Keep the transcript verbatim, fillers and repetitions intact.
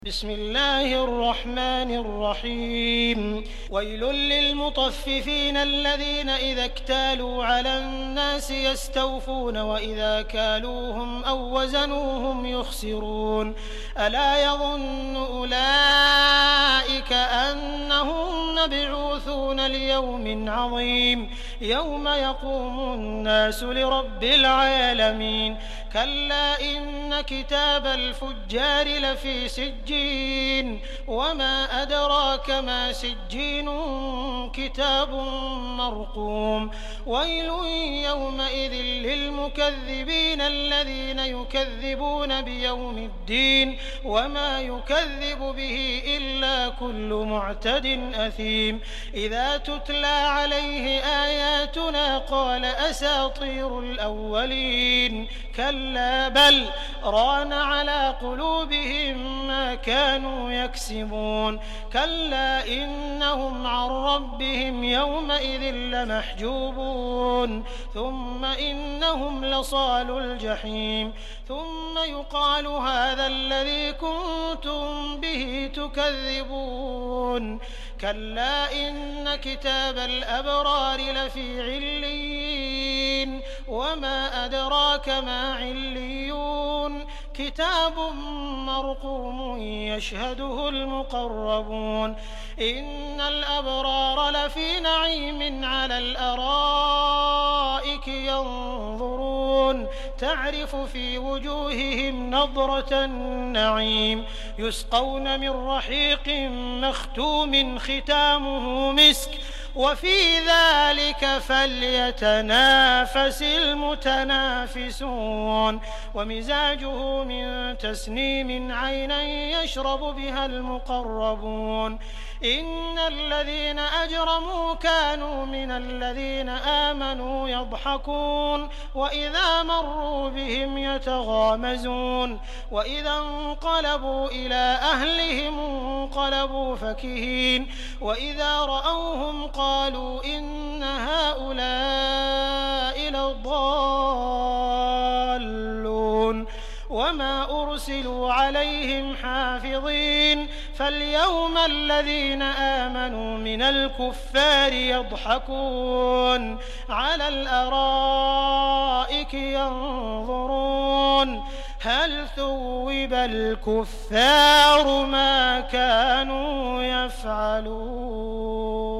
بسم الله الرحمن الرحيم ويل للمطففين الذين إذا اكتالوا على الناس يستوفون وإذا كالوهم أو وزنوهم يخسرون ألا يظن أولئك أنهم مبعوثون ليوم عظيم يوم يقوم الناس لرب العالمين كلا إن كتاب الفجار لفي سجين وما أدراك ما سجين كتاب مرقوم ويل يومئذ للمكذبين الذين يكذبون بيوم الدين وما يكذب به إلا كل معتد أثيم إذا تتلى عليه آياتنا قال أساطير الأولين كلا بل ران على قلوبهم ما كانوا يكسبون كلا إنهم عن ربهم يومئذ لمحجوبون ثم إنهم لصالو الجحيم ثم يقال هذا الذي كنتم به تكذبون كلا إن كتاب الأبرار لفي عليين وما أدراك ما عليون كتاب مرقوم يشهده المقربون إن الأبرار لفي نعيم على الأرائك ينظرون تعرف في وجوههم نضرة النعيم يسقون من رحيق مختوم ختامه مسك وفي ذلك فليتنافس المتنافسون ومزاجه من تسنيم عينا يشرب بها المقربون إن الذين أجرموا كانوا من الذين آمنوا يضحكون وإذا مروا بهم يتغامزون وإذا انقلبوا إلى أهلهم انقلبوا فكهين وإذا رأوهم قالوا إن هؤلاء لضالون وما أرسلوا عليهم حافظين فاليوم الذين آمنوا من الكفار يضحكون على الأرائك ينظرون هل ثوب الكفار ما كانوا يفعلون.